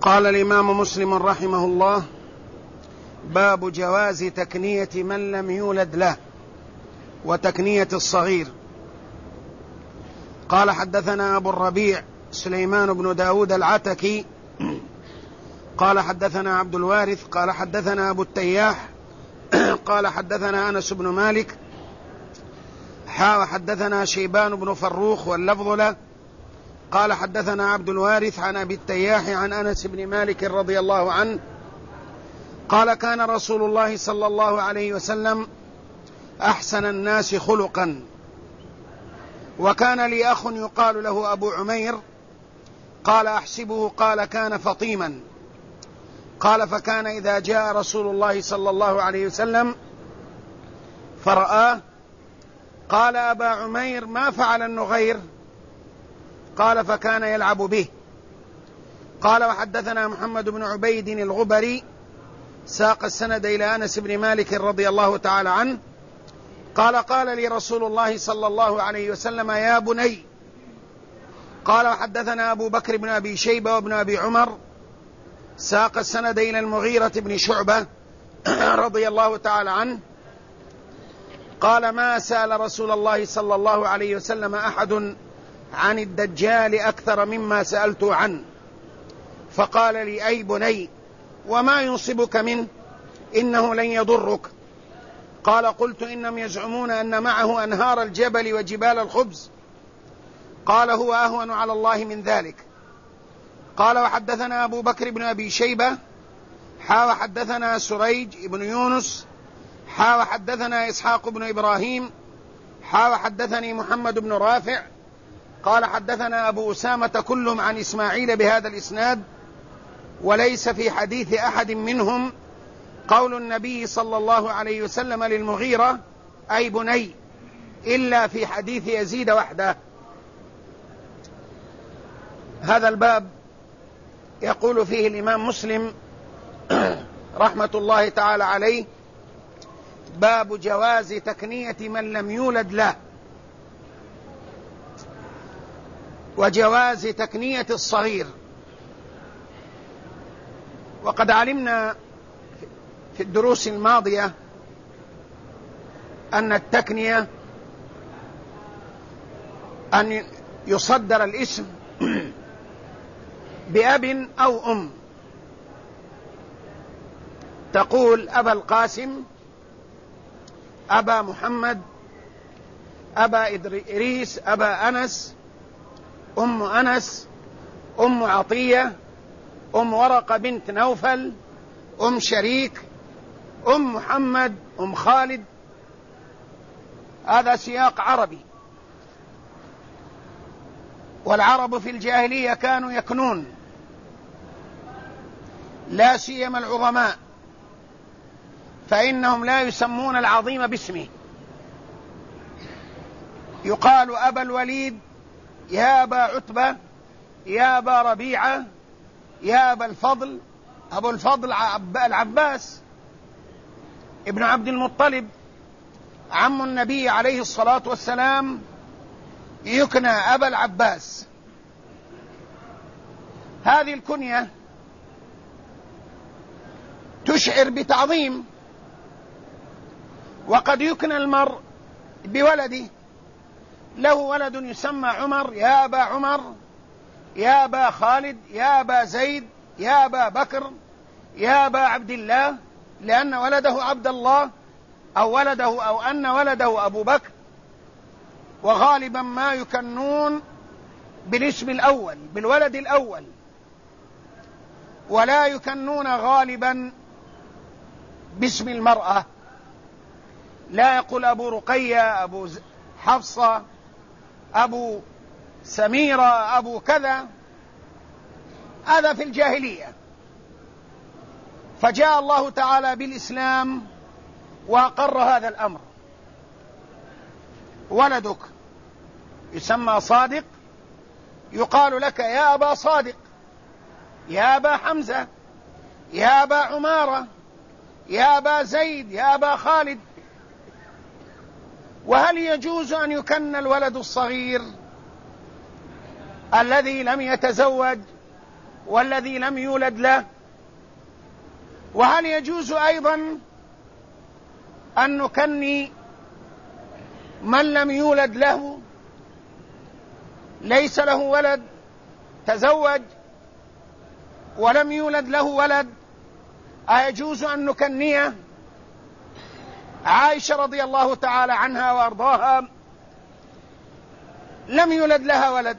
قال الإمام مسلم رحمه الله: باب جواز تكنية من لم يولد له وتكنية الصغير. قال: حدثنا أبو الربيع سليمان بن داود العتكي قال: حدثنا عبد الوارث قال: حدثنا أبو التياح قال: حدثنا أنس بن مالك حدثنا شيبان بن فروخ واللفظ له قال: حدثنا عبد الوارث عن أبي التياح عن أنس بن مالك رضي الله عنه قال: كان رسول الله صلى الله عليه وسلم أحسن الناس خلقا، وكان لي أخ يقال له أبو عمير. قال: أحسبه قال: كان فطيما. قال: فكان إذا جاء رسول الله صلى الله عليه وسلم فرآه قال: أبا عمير، ما فعل النغير؟ قال: فكان يلعب به. قال: وحدثنا محمد بن عبيد الغبري ساق السند إلى أنس بن مالك رضي الله تعالى عنه قال: قال لي رسول الله صلى الله عليه وسلم: يا بني. قال: وحدثنا أبو بكر بن أبي شيبة وابن أبي عمر ساق السند إلى المغيرة بن شعبة رضي الله تعالى عنه قال: ما سأل رسول الله صلى الله عليه وسلم أحد عن الدجال أكثر مما سألته عنه، فقال لي: أي بني، وما ينصبك منه؟ إنه لن يضرك. قال: قلت: إنهم يزعمون أن معه أنهار الجبل وجبال الخبز. قال: هو أهون على الله من ذلك. قال: وحدثنا أبو بكر بن أبي شيبة وحدثنا سريج بن يونس وحدثنا إسحاق بن إبراهيم وحدثني محمد بن رافع قال: حدثنا أبو أسامة كلهم عن إسماعيل بهذا الإسناد، وليس في حديث أحد منهم قول النبي صلى الله عليه وسلم للمغيرة: أي بني، إلا في حديث يزيد وحده. هذا الباب يقول فيه الإمام مسلم رحمة الله تعالى عليه: باب جواز تكنية من لم يولد له وجواز تكنية الصغير. وقد علمنا في الدروس الماضية أن التكنية أن يصدر الاسم بأب أو أم، تقول: أبا القاسم، أبا محمد، أبا إدريس، أبا أنس، أم أنس، أم عطية، أم ورقة بنت نوفل، أم شريك، أم محمد، أم خالد. هذا سياق عربي، والعرب في الجاهلية كانوا يكنون، لا سيما العظماء، فإنهم لا يسمون العظيم باسمه. يقال: أبا الوليد، يا أبا عتبة، يا أبا ربيعة، يا أبا الفضل. أبو الفضل العباس ابن عبد المطلب عم النبي عليه الصلاة والسلام، يكنى أبا العباس. هذه الكنية تشعر بتعظيم. وقد يكنى المرء بولده، له ولد يسمى عمر: يا أبا عمر، يا أبا خالد، يا أبا زيد، يا أبا بكر، يا أبا عبد الله، لأن ولده عبد الله أو أن ولده أبو بكر. وغالبا ما يكنون بالاسم الأول، بالولد الأول، ولا يكنون غالبا باسم المرأة. لا يقول أبو رقية، أبو حفصة، أبو سميرة، أبو كذا. هذا في الجاهلية. فجاء الله تعالى بالإسلام وأقر هذا الأمر. ولدك يسمى صادق، يقال لك: يا أبا صادق، يا أبا حمزة، يا أبا عمارة، يا أبا زيد، يا أبا خالد. وهل يجوز أن يكن الولد الصغير الذي لم يتزوج والذي لم يولد له؟ وهل يجوز أيضا أن نكني من لم يولد له، ليس له ولد، تزوج ولم يولد له ولد، أيجوز أن نكنيه؟ عائشة رضي الله تعالى عنها وأرضاها لم يولد لها ولد،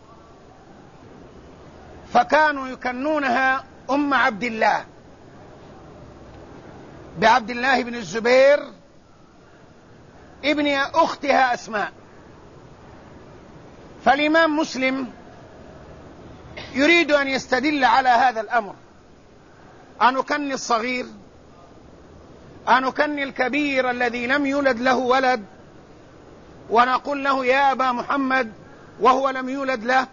فكانوا يكنونها أم عبد الله بعبد الله بن الزبير ابن أختها أسماء. فالإمام مسلم يريد أن يستدل على هذا الأمر، أنكني الصغير، أنكني الكبير الذي لم يولد له ولد ونقول له يا أبا محمد وهو لم يولد له؟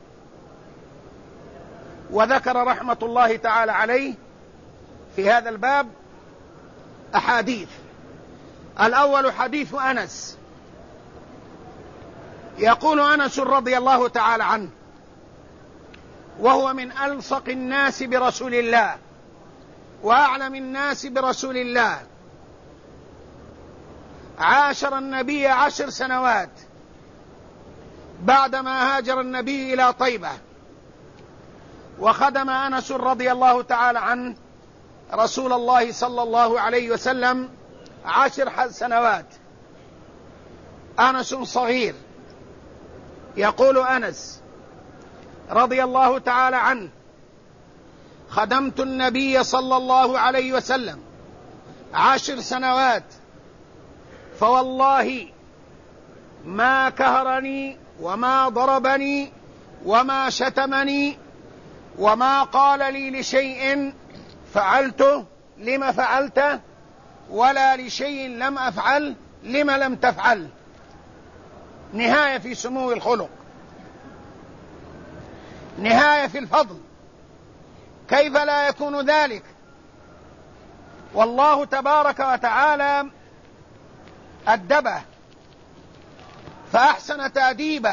وذكر رحمة الله تعالى عليه في هذا الباب أحاديث. الأول حديث أنس، يقول أنس رضي الله تعالى عنه وهو من ألصق الناس برسول الله وأعلم الناس برسول الله، عاشر النبي 10 سنوات بعدما هاجر النبي إلى طيبة، وخدم أنس رضي الله تعالى عنه رسول الله صلى الله عليه وسلم 10 سنوات. أنس صغير، يقول أنس رضي الله تعالى عنه خدمت النبي صلى الله عليه وسلم 10 سنوات، فوالله ما كهرني وما ضربني وما شتمني وما قال لي لشيء فعلته لما فعلته ولا لشيء لم أفعل لما لم تفعل. نهاية في سمو الخلق، نهاية في الفضل، كيف لا يكون ذلك؟ والله تبارك وتعالى أدبه فأحسن تأديبه،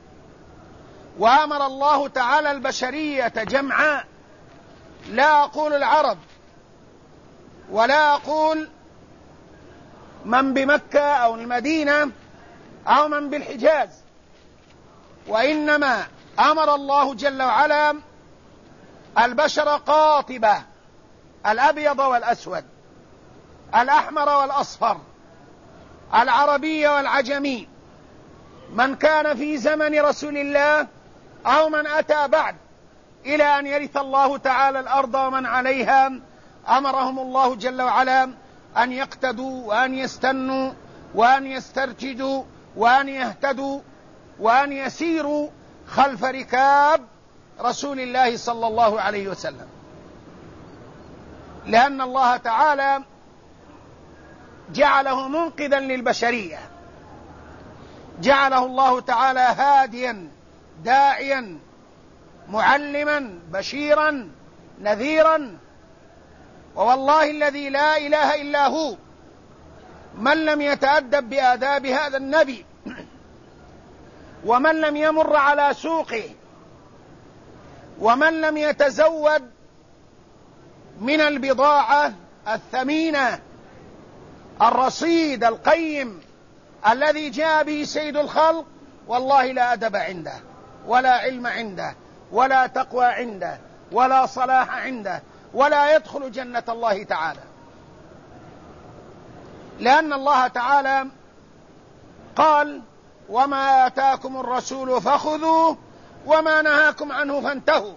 وأمر الله تعالى البشرية جمعاء، لا أقول العرب ولا أقول من بمكة أو المدينة أو من بالحجاز، وإنما أمر الله جل وعلا البشر قاطبة، الأبيض والأسود، الأحمر والأصفر، العربي والعجمي، من كان في زمن رسول الله أو من أتى بعد إلى أن يرث الله تعالى الأرض ومن عليها. أمرهم الله جل وعلا أن يقتدوا وأن يستنوا وأن يسترشدوا وأن يهتدوا وأن يسيروا خلف ركاب رسول الله صلى الله عليه وسلم، لأن الله تعالى جعله منقذا للبشرية، جعله الله تعالى هاديا داعيا معلما بشيرا نذيرا. ووالله الذي لا إله إلا هو، من لم يتأدب بآداب هذا النبي ومن لم يمر على سوقه ومن لم يتزود من البضاعة الثمينة الرصيد القيم الذي جاء به سيد الخلق، والله لا أدب عنده ولا علم عنده ولا تقوى عنده ولا صلاح عنده ولا يدخل جنة الله تعالى. لأن الله تعالى قال وما آتاكم الرسول فخذوه وما نهاكم عنه فانتهوا،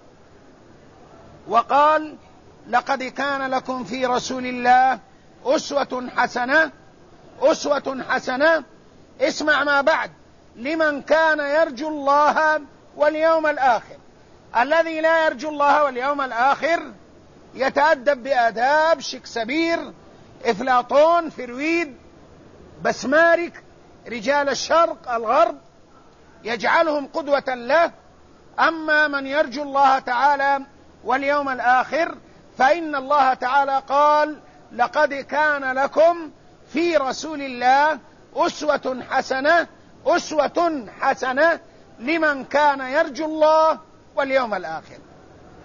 وقال لقد كان لكم في رسول الله أسوة حسنة. أسوة حسنة، اسمع ما بعد، لمن كان يرجو الله واليوم الآخر. الذي لا يرجو الله واليوم الآخر يتأدب بآداب شكسبير، إفلاطون، فرويد، بسمارك، رجال الشرق الغرب، يجعلهم قدوة له. أما من يرجو الله تعالى واليوم الآخر فإن الله تعالى قال لقد كان لكم في رسول الله أسوة حسنة. أسوة حسنة لمن كان يرجو الله واليوم الآخر.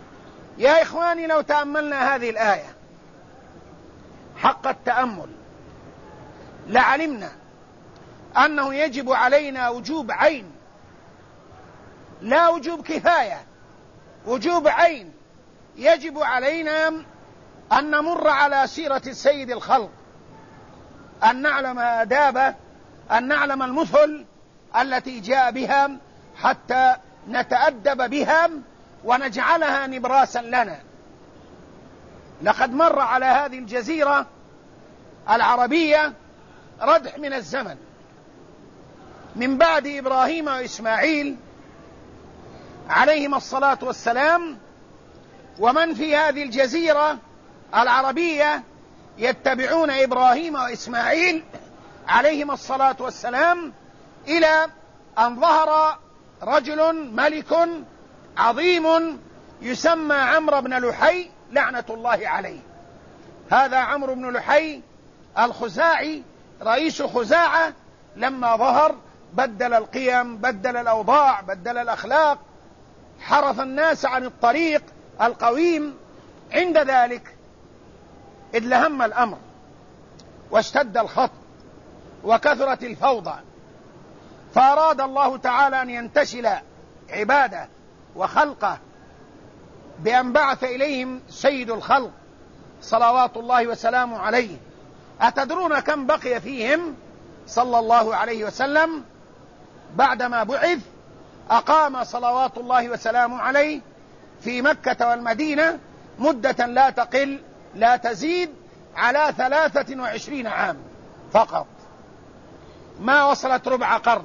يا إخواني، لو تأملنا هذه الآية حق التأمل لعلمنا أنه يجب علينا وجوب عين، لا وجوب كفاية، وجوب عين. يجب علينا أن نمر على سيرة السيد الخلق، أن نعلم آدابه، أن نعلم المثل التي جاء بها حتى نتأدب بها ونجعلها نبراسا لنا. لقد مر على هذه الجزيرة العربية ردح من الزمن من بعد إبراهيم وإسماعيل عليهما الصلاة والسلام، ومن في هذه الجزيرة العربية يتبعون إبراهيم وإسماعيل عليهما الصلاة والسلام، إلى أن ظهر رجل ملك عظيم يسمى عمرو بن لحي لعنة الله عليه. هذا عمرو بن لحي الخزاعي رئيس خزاعة، لما ظهر بدل القيم، بدل الأوضاع، بدل الأخلاق، حرف الناس عن الطريق القويم. عند ذلك إذ لهم الأمر واشتد الخط وكثرت الفوضى، فأراد الله تعالى أن ينتشل عباده وخلقه بأن بعث إليهم سيد الخلق صلوات الله وسلامه عليه. أتدرون كم بقي فيهم صلى الله عليه وسلم بعدما بعث؟ أقام صلوات الله وسلامه عليه في مكة والمدينة مدة لا تقل لا تزيد على 23 عام فقط، ما وصلت ربع قرن.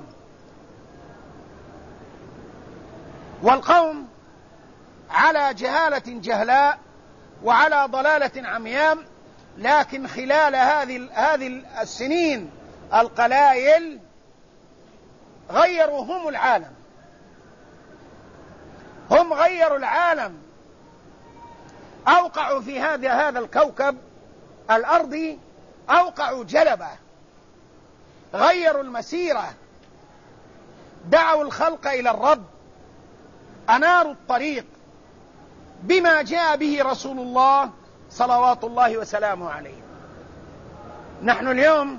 والقوم على جهالة جهلاء وعلى ضلالة عمياء، لكن خلال هذه السنين القلائل غيروا هم العالم، هم غيروا العالم، أوقعوا في هذا الكوكب الأرضي، أوقعوا جلبة، غيروا المسيرة، دعوا الخلق إلى الرب، أناروا الطريق بما جاء به رسول الله صلوات الله وسلامه عليه. نحن اليوم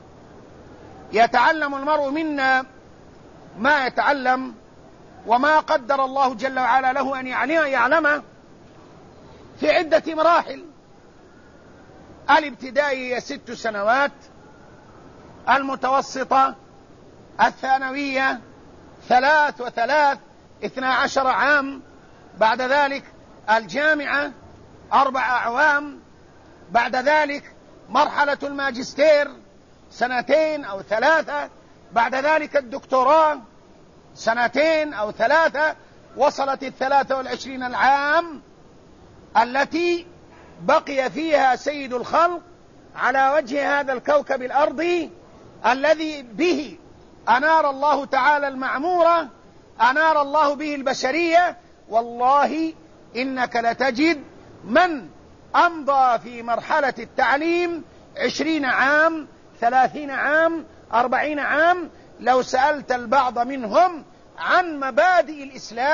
يتعلم المرء منا ما يتعلم وما قدر الله جل وعلا له أن يعلمه في عدة مراحل. الابتدائية 6 سنوات، المتوسطة الثانوية 3 و3 12 عام، بعد ذلك الجامعة 4 أعوام، بعد ذلك مرحلة الماجستير 2 أو 3، بعد ذلك الدكتوراه 2 أو 3، وصلت 23 العام التي بقي فيها سيد الخلق على وجه هذا الكوكب الأرضي الذي به أنار الله تعالى المعمورة، أنار الله به البشرية. والله إنك لتجد من أمضى في مرحلة التعليم 20 عام 30 عام 40 عام، لو سألت البعض منهم عن مبادئ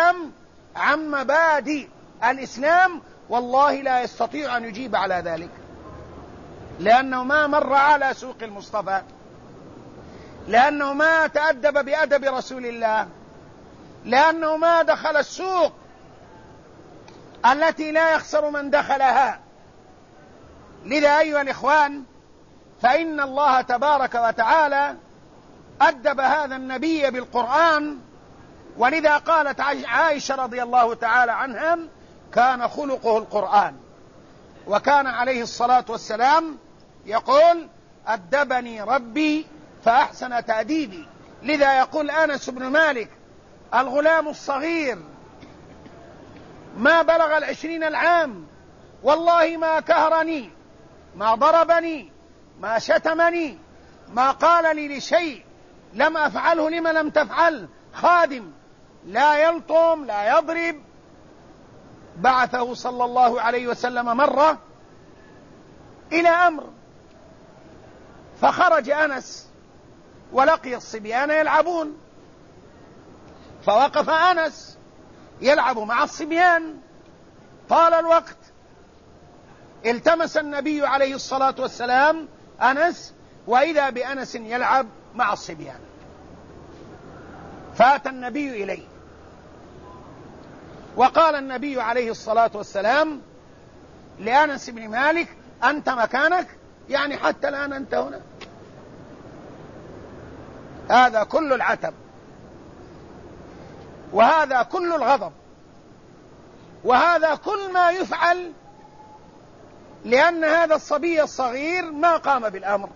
الإسلام والله لا يستطيع أن يجيب على ذلك، لأنه ما مر على سوق المصطفى، لأنه ما تأدب بأدب رسول الله، لأنه ما دخل السوق التي لا يخسر من دخلها. لذا أيها الإخوان، فإن الله تبارك وتعالى أدب هذا النبي بالقرآن، ولذا قالت عائشة رضي الله تعالى عنها: كان خلقه القرآن. وكان عليه الصلاة والسلام يقول: أدبني ربي فأحسن تأديبي. لذا يقول أنس بن مالك: الغلام الصغير ما بلغ 20 العام والله ما كهرني، ما ضربني، ما شتمني، ما قال لي لشيء لم أفعله لما لم تفعل. خادم لا يلطم لا يضرب. بعثه صلى الله عليه وسلم مرة إلى أمر، فخرج أنس ولقي الصبيان يلعبون، فوقف أنس يلعب مع الصبيان، طال الوقت التمس النبي عليه الصلاة والسلام أنس، وإذا بأنس يلعب مع الصبيان، فأتى النبي إليه وقال النبي عليه الصلاة والسلام لأنس بن مالك: أنت مكانك، يعني حتى الآن أنت هنا. هذا كل العتب، وهذا كل الغضب، وهذا كل ما يفعل لأن هذا الصبي الصغير ما قام بالأمر.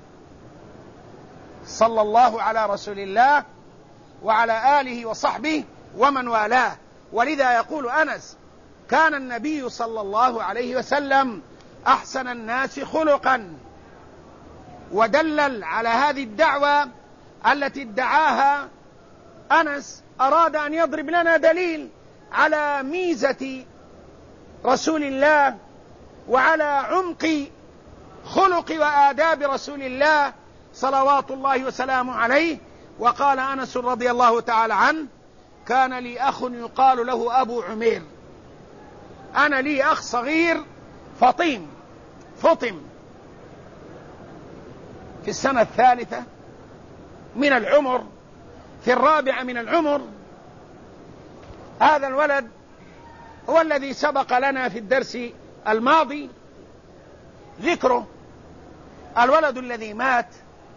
صلى الله على رسول الله وعلى آله وصحبه ومن والاه. ولذا يقول أنس: كان النبي صلى الله عليه وسلم أحسن الناس خلقا. ودلل على هذه الدعوة التي ادعاها أنس، أراد أن يضرب لنا دليل على ميزة رسول الله وعلى عمق خلق وآداب رسول الله صلوات الله وسلامه عليه. وقال أنس رضي الله تعالى عنه: كان لي أخ يقال له أبو عمير. أنا لي أخ صغير فطم في السنة الثالثة من العمر، في الرابعة من العمر. هذا الولد هو الذي سبق لنا في الدرس الماضي ذكره، الولد الذي مات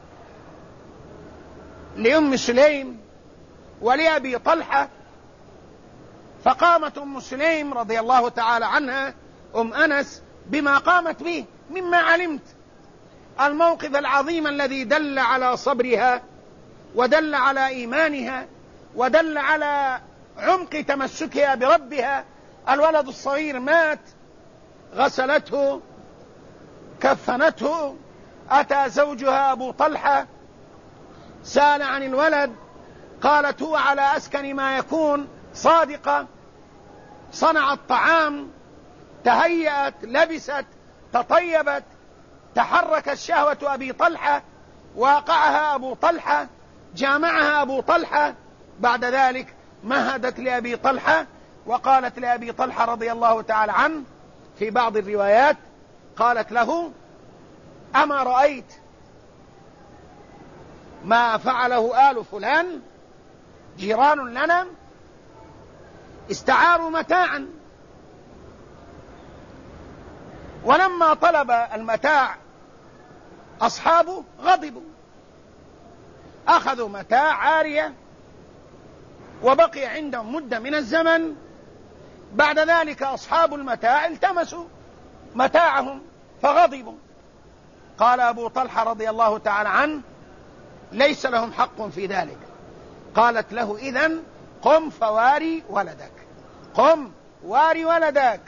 لأم سليم ولأبي طلحة، فقامت أم سليم رضي الله تعالى عنها أم أنس بما قامت به، مما علمت الموقف العظيم الذي دل على صبرها ودل على إيمانها ودل على عمق تمسكها بربها. الولد الصغير مات، غسلته، كفنته، أتى زوجها أبو طلحة سأل عن الولد، قالت: هو على أسكن ما يكون، صادقة، صنعت طعام، تهيأت، لبست، تطيبت، تحركت شهوة أبي طلحة، واقعها أبو طلحة، جامعها أبو طلحة. بعد ذلك مهدت لأبي طلحة وقالت لأبي طلحة رضي الله تعالى عنه في بعض الروايات، قالت له: أما رأيت ما فعله آل فلان، جيران لنا استعاروا متاعا، ولما طلب المتاع أصحابه غضبوا، أخذوا متاع عارية وبقي عندهم مدة من الزمن. بعد ذلك أصحاب المتاع التمسوا متاعهم فغضبوا. قال أبو طلحة رضي الله تعالى عنه: ليس لهم حق في ذلك. قالت له: إذن قم فواري ولدك، قم واري ولدك،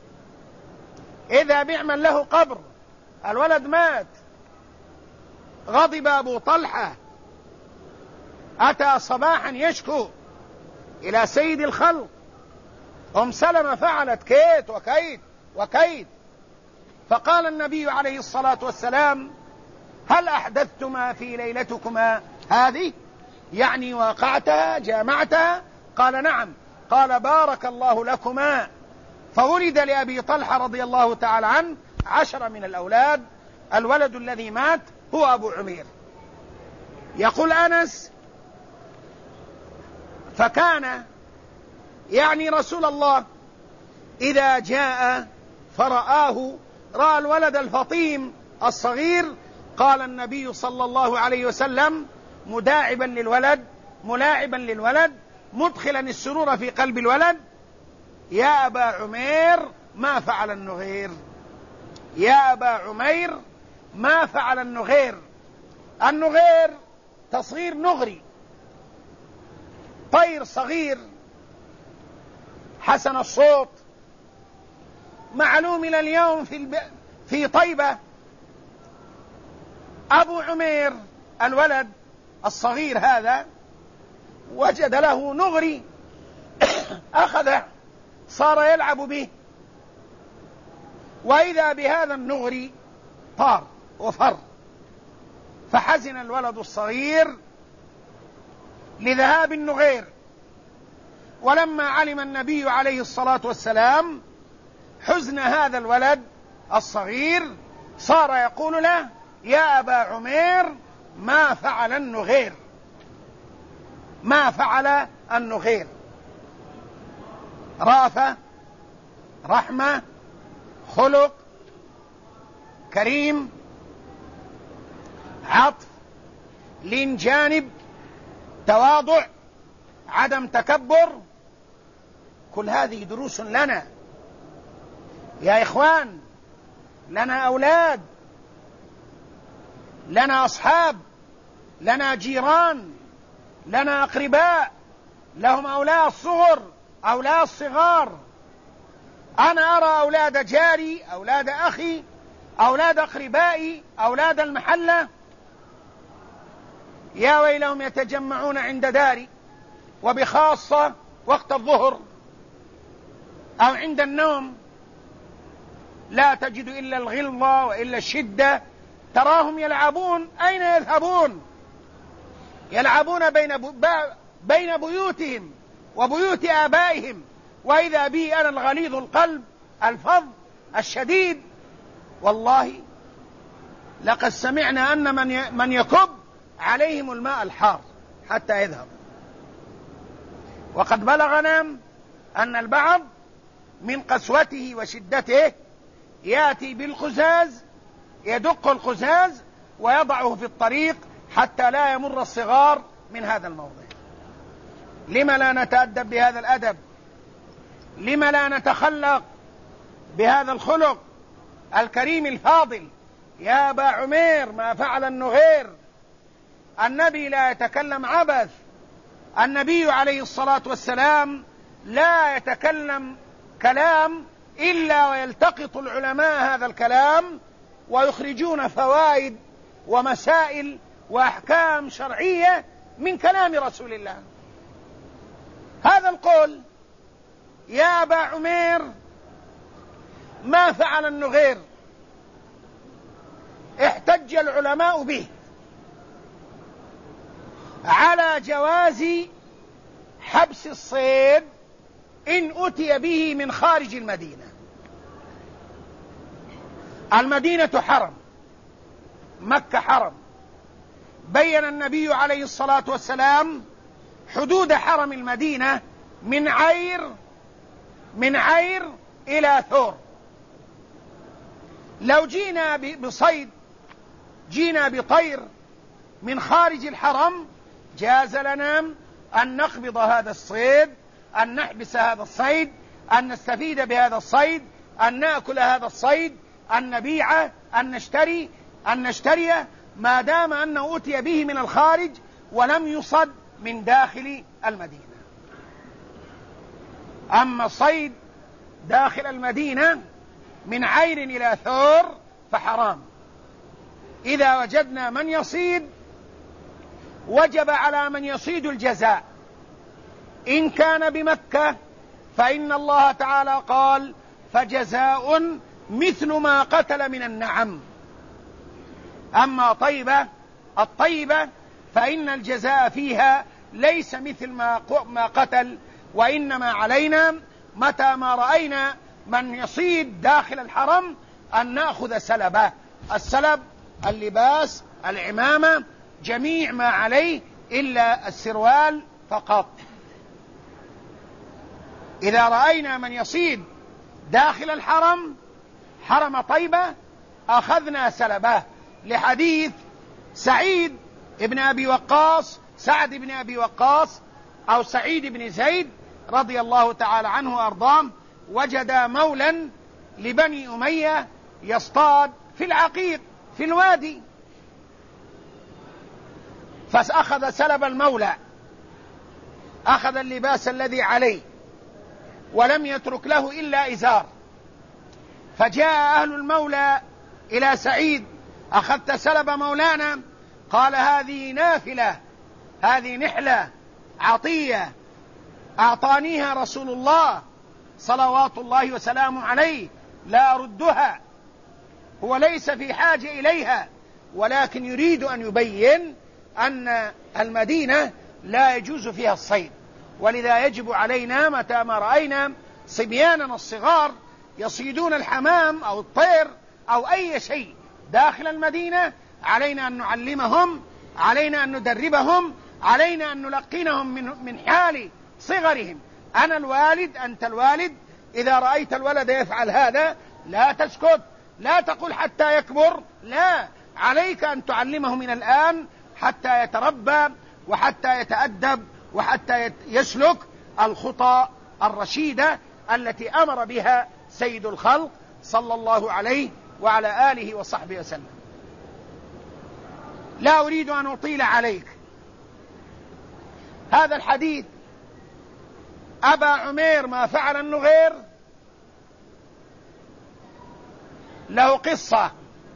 إذا بيعمل له قبر، الولد مات. غضب أبو طلحة، أتى صباحا يشكو إلى سيد الخلق. أم سلمة فعلت كيت وكيت وكيت، فقال النبي عليه الصلاة والسلام: هل أحدثتما في ليلتكما هذه؟ يعني واقعتها، جامعتها؟ قال: نعم. قال: بارك الله لكما. فولد لأبي طلحة رضي الله تعالى عنه 10 من الأولاد، الولد الذي مات هو أبو عمير. يقول أنس: فكان يعني رسول الله إذا جاء فرآه، رأى الولد الفطيم الصغير، قال النبي صلى الله عليه وسلم مداعبا للولد، ملاعبا للولد، مدخلا السرور في قلب الولد: يا أبا عمير ما فعل النغير، يا أبا عمير ما فعل النغير. النغير تصغير نغري، طير صغير حسن الصوت، معلوم إلى اليوم في طيبة. أبو عمير الولد الصغير هذا وجد له نغري أخذه، صار يلعب به، وإذا بهذا النغري طار وفر، فحزن الولد الصغير لذهاب النغير. ولما علم النبي عليه الصلاة والسلام حزن هذا الولد الصغير صار يقول له: يا أبا عمير ما فعل النغير، ما فعل النغير. رأفة، رحمة، خلق كريم، عطف، لين جانب، تواضع، عدم تكبر، كل هذه دروس لنا يا إخوان. لنا أولاد، لنا أصحاب، لنا جيران، لنا أقرباء لهم أولاد صغر، أولاد صغار. أنا أرى أولاد جاري، أولاد أخي، أولاد أقربائي، أولاد المحلة، يا ويلهم يتجمعون عند داري، وبخاصة وقت الظهر أو عند النوم، لا تجد إلا الغلظة وإلا الشدة. تراهم يلعبون، أين يذهبون؟ يلعبون بين بيوتهم وبيوت آبائهم، وإذا بي أنا الغليظ القلب الفظ الشديد. والله لقد سمعنا أن من يكب عليهم الماء الحار حتى يذهب. وقد بلغنا أن البعض من قسوته وشدته يأتي بالقزاز، يدق القزاز ويضعه في الطريق حتى لا يمر الصغار من هذا الموضع. لما لا نتأدب بهذا الأدب؟ لما لا نتخلق بهذا الخلق الكريم الفاضل؟ يا أبا عمير ما فعل النغير. النبي لا يتكلم عبث، النبي عليه الصلاة والسلام لا يتكلم كلام إلا ويلتقط العلماء هذا الكلام ويخرجون فوائد ومسائل وأحكام شرعية من كلام رسول الله. هذا القول يا أبا عمير ما فعل النغير احتج العلماء به على جواز حبس الصيد إن أتي به من خارج المدينة. المدينة حرم، مكة حرم. بين النبي عليه الصلاة والسلام حدود حرم المدينة من عير إلى ثور. لو جينا بصيد، جينا بطير من خارج الحرم، جاز لنا أن نقبض هذا الصيد، أن نحبس هذا الصيد، أن نستفيد بهذا الصيد، أن نأكل هذا الصيد، أن نبيعه، أن نشتريه، ما دام أنه أتي به من الخارج ولم يصد من داخل المدينة. أما الصيد داخل المدينة من عير إلى ثور فحرام. إذا وجدنا من يصيد وجب على من يصيد الجزاء. إن كان بمكة فإن الله تعالى قال: فجزاء مثل ما قتل من النعم. أما الطيبة فإن الجزاء فيها ليس مثل ما قتل، وإنما علينا متى ما رأينا من يصيد داخل الحرم أن نأخذ سلبه. السلب اللباس، العمامة، جميع ما عليه إلا السروال فقط. إذا رأينا من يصيد داخل الحرم، حرم طيبة، أخذنا سلبه، لحديث سعد بن أبي وقاص أو سعيد بن زيد رضي الله تعالى عنه وأرضاه، وجد مولا لبني أمية يصطاد في العقيق في الوادي، فأخذ سلب المولى، أخذ اللباس الذي عليه ولم يترك له إلا إزار. فجاء أهل المولى إلى سعيد: أخذت سلب مولانا؟ قال: هذه نافلة، هذه نحلة عطية أعطانيها رسول الله صلوات الله وسلامه عليه، لا أردها. هو ليس في حاجة إليها، ولكن يريد أن يبين أن المدينة لا يجوز فيها الصيد، ولذا يجب علينا متى ما رأينا صبياننا الصغار يصيدون الحمام أو الطير أو أي شيء داخل المدينة، علينا أن نعلمهم، علينا أن ندربهم، علينا أن نلقنهم من حال صغرهم. أنا الوالد، أنت الوالد، إذا رأيت الولد يفعل هذا لا تسكت، لا تقول حتى يكبر، لا، عليك أن تعلمه من الآن حتى يتربى وحتى يتأدب وحتى يسلك الخطى الرشيدة التي أمر بها سيد الخلق صلى الله عليه وعلى آله وصحبه وسلم. لا أريد أن أطيل عليك. هذا الحديث أبا عمير ما فعل النغير له قصة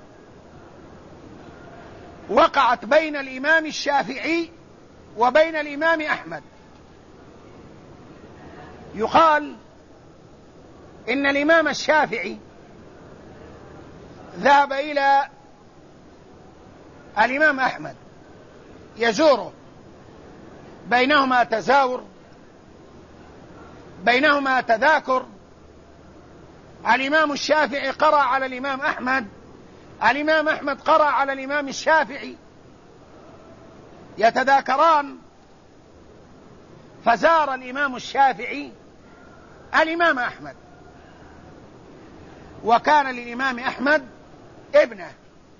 وقعت بين الإمام الشافعي وبين الإمام أحمد. يقال إن الإمام الشافعي ذهب إلى الإمام أحمد يزوره، بينهما تزاور، بينهما تذاكر. الإمام الشافعي قرأ على الإمام أحمد، الإمام أحمد قرأ على الإمام الشافعي، يتذاكران. فزار الإمام الشافعي الإمام أحمد، وكان للإمام أحمد ابنة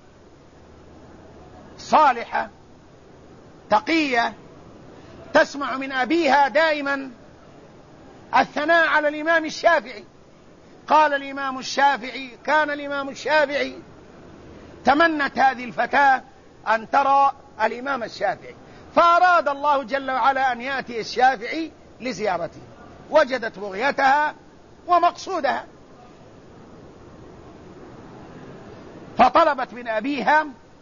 صالحة تقية تسمع من أبيها دائما الثناء على الإمام الشافعي. قال الإمام الشافعي، كان الإمام الشافعي تمنت هذه الفتاة أن ترى الإمام الشافعي، فأراد الله جل وعلا أن يأتي الشافعي لزيارته، وجدت بغيتها ومقصودها، فطلبت من أبيها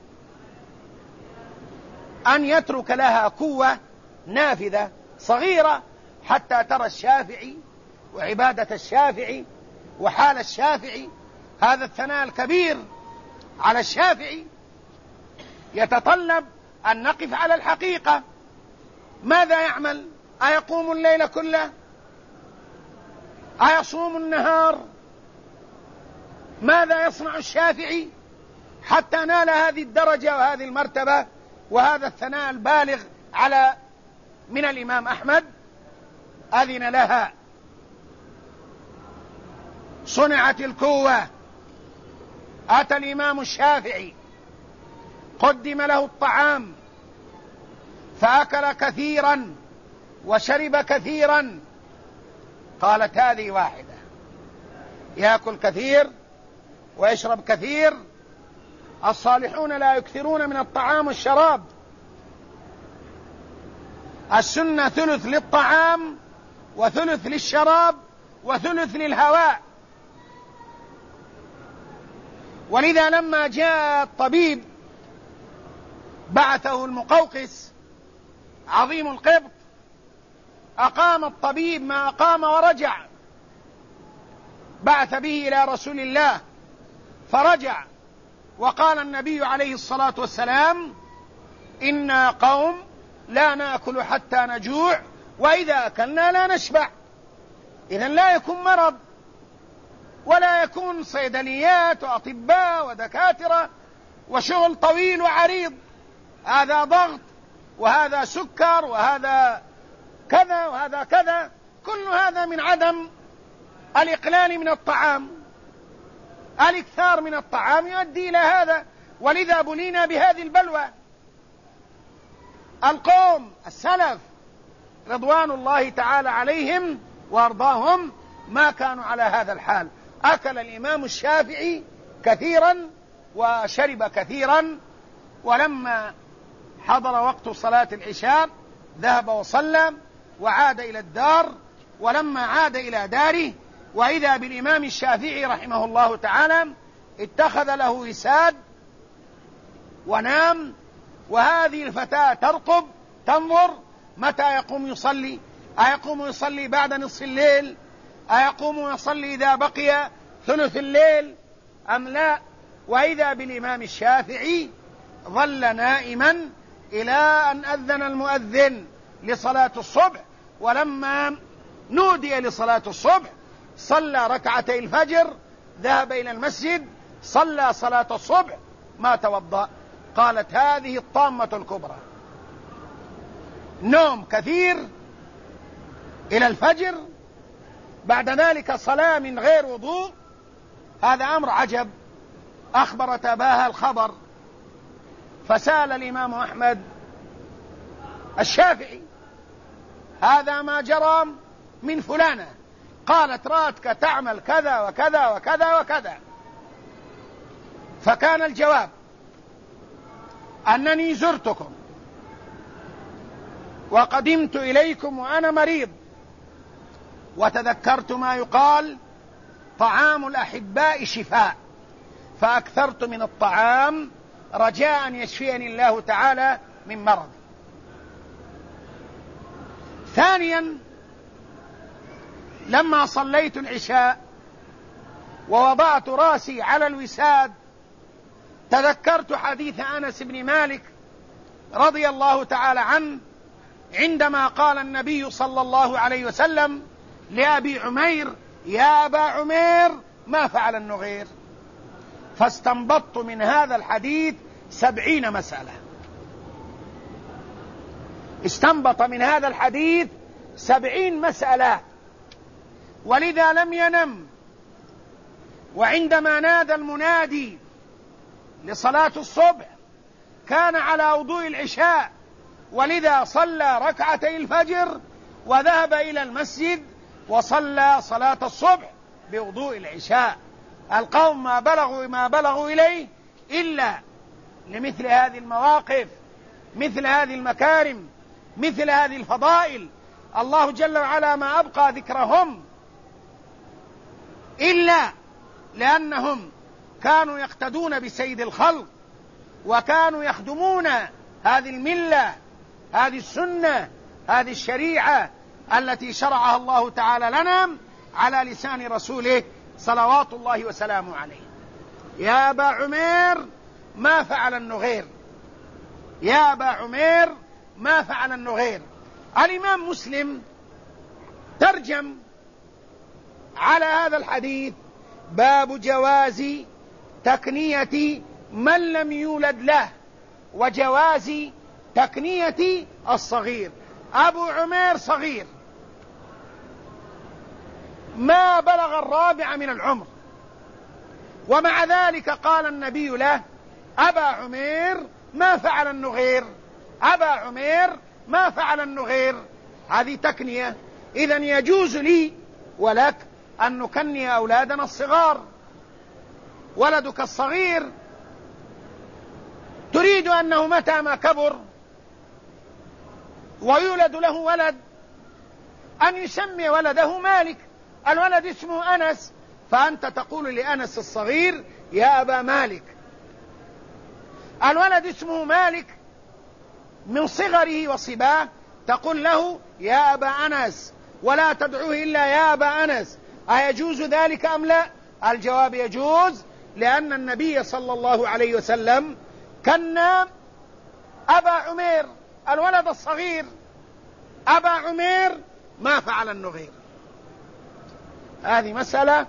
أن يترك لها قوة نافذة صغيرة حتى ترى الشافعي وعبادة الشافعي وحال الشافعي. هذا الثناء الكبير على الشافعي يتطلب أن نقف على الحقيقة. ماذا يعمل؟ أيقوم الليل كله؟ أيصوم النهار؟ ماذا يصنع الشافعي حتى نال هذه الدرجة وهذه المرتبة وهذا الثناء البالغ على من الإمام أحمد؟ أذن لها، صنعت الكوة، أتى الإمام الشافعي، قدم له الطعام فأكل كثيرا وشرب كثيرا. قالت هذه واحدة، يأكل كثير ويشرب كثير. الصالحون لا يكثرون من الطعام والشراب، السنة ثلث للطعام وثلث للشراب وثلث للهواء. ولذا لما جاء الطبيب بعثه المقوقس عظيم القبط، أقام الطبيب ما أقام ورجع، بعث به إلى رسول الله فرجع، وقال النبي عليه الصلاة والسلام: إنا قوم لا نأكل حتى نجوع، وإذا أكلنا لا نشبع. إذن لا يكون مرض ولا يكون صيدليات وأطباء ودكاترة وشغل طويل وعريض، هذا ضغط وهذا سكر وهذا كذا وهذا كذا، كل هذا من عدم الإقلال من الطعام. الإكثار من الطعام يؤدي إلى هذا، ولذا بلينا بهذه البلوى. القوم السلف رضوان الله تعالى عليهم وارضاهم ما كانوا على هذا الحال. أكل الإمام الشافعي كثيرا وشرب كثيرا، ولما حضر وقت صلاة العشاء ذهب وصلى وعاد إلى الدار. ولما عاد إلى داره وإذا بالإمام الشافعي رحمه الله تعالى اتخذ له وساد ونام، وهذه الفتاة ترقب تنظر متى يقوم يصلي، أيقوم يصلي بعد نصف الليل، أيقوم يصلي إذا بقي ثلث الليل أم لا. وإذا بالإمام الشافعي ظل نائما إلى أن أذن المؤذن لصلاة الصبح، ولما نودي لصلاة الصبح صلى ركعتي الفجر، ذهب إلى المسجد، صلى صلاة الصبح، ما توضأ. قالت هذه الطامة الكبرى. نوم كثير إلى الفجر، بعد ذلك صلاة من غير وضوء، هذا أمر عجب. أخبرت أباها الخبر، فسأل الإمام أحمد الشافعي: هذا ما جرى من فلانة، قالت رأتك تعمل كذا وكذا وكذا وكذا. فكان الجواب: أنني زرتكم وقدمت إليكم وأنا مريض، وتذكرت ما يقال: طعام الأحباء شفاء، فأكثرت من الطعام رجاء أن يشفيني الله تعالى من مرض. ثانيا، لما صليت العشاء ووضعت راسي على الوساد، تذكرت حديث أنس بن مالك رضي الله تعالى عنه، عندما قال النبي صلى الله عليه وسلم لأبي عمير: يا أبا عمير ما فعل النغير؟ فاستنبطت من هذا الحديث 70 مسألة. استنبط من هذا الحديث 70 مسألة، ولذا لم ينم. وعندما نادى المنادي لصلاة الصبح كان على وضوء العشاء، ولذا صلى ركعتي الفجر وذهب إلى المسجد وصلى صلاة الصبح بوضوء العشاء. القوم ما بلغوا إليه إلا لمثل هذه المواقف، مثل هذه المكارم، مثل هذه الفضائل. الله جل وعلا ما أبقى ذكرهم إلا لأنهم كانوا يقتدون بسيد الخلق، وكانوا يخدمون هذه الملة، هذه السنة، هذه الشريعة التي شرعها الله تعالى لنا على لسان رسوله صلوات الله وسلامه عليه. يا أبا عمير ما فعل النغير؟ يا أبا عمير ما فعل النغير؟ الإمام مسلم ترجم على هذا الحديث: باب جواز تكنية من لم يولد له، وجواز تكنية الصغير. أبو عمير صغير ما بلغ 4 من العمر، ومع ذلك قال النبي له: أبا عمير ما فعل النغير؟ أبا عمير ما فعل النغير؟ هذه تكنية. إذن يجوز لي ولك أن نكني أولادنا الصغار. ولدك الصغير تريد أنه متى ما كبر ويولد له ولد أن يسمي ولده مالك. الولد اسمه أنس، فأنت تقول لأنس الصغير: يا أبا مالك. الولد اسمه مالك من صغره وصباه، تقول له: يا أبا أنس، ولا تدعوه إلا يا أبا أنس. أيجوز ذلك أم لا؟ الجواب: يجوز، لأن النبي صلى الله عليه وسلم كنا أبا عمير الولد الصغير. أبا عمير ما فعل النغير. هذه مسألة